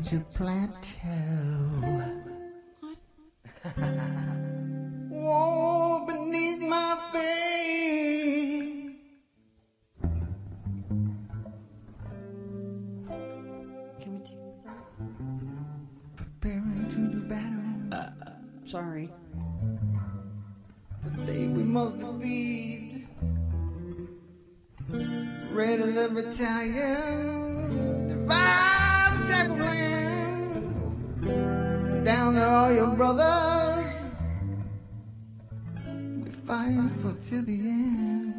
edge of plateau. Whoa, beneath my feet. Can we take that? Preparing to do battle. Sorry. The day we must defeat. Ready the battalion. Divide the tackle plan. Down there all your brothers. We fight for till the end.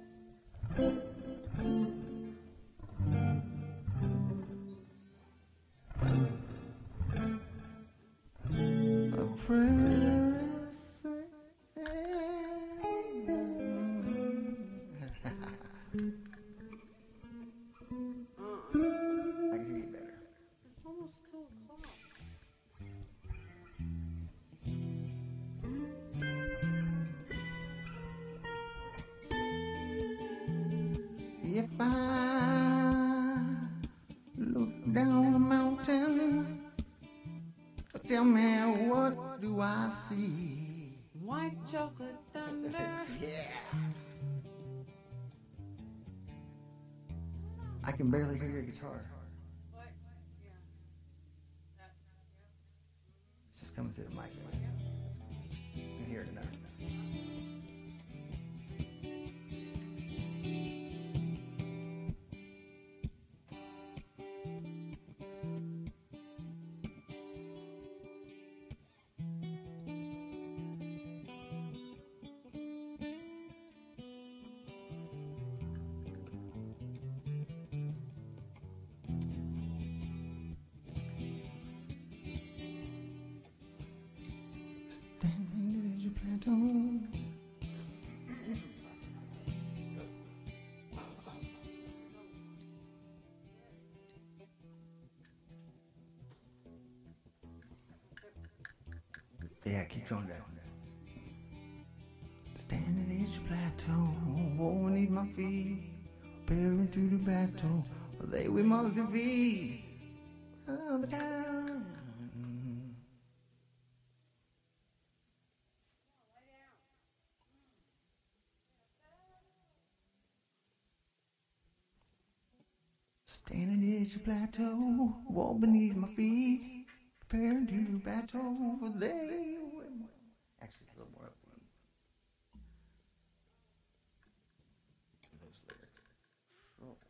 A prayer is saying. I can hear you better. It's almost 2 o'clock. If I look down the mountain, tell me what do I see? White chocolate thunder. Yeah. I can barely hear your guitar. It's just coming through the mic. You can hear it enough. Standing at your plateau. Yeah, keep going down. Standing at your plateau, beneath my feet, preparing to do battle. They we must defeat. Oh, down. Standing at your plateau, wall beneath my feet, preparing to do battle. For they. Actually, it's a little more upbeat. Those lyrics.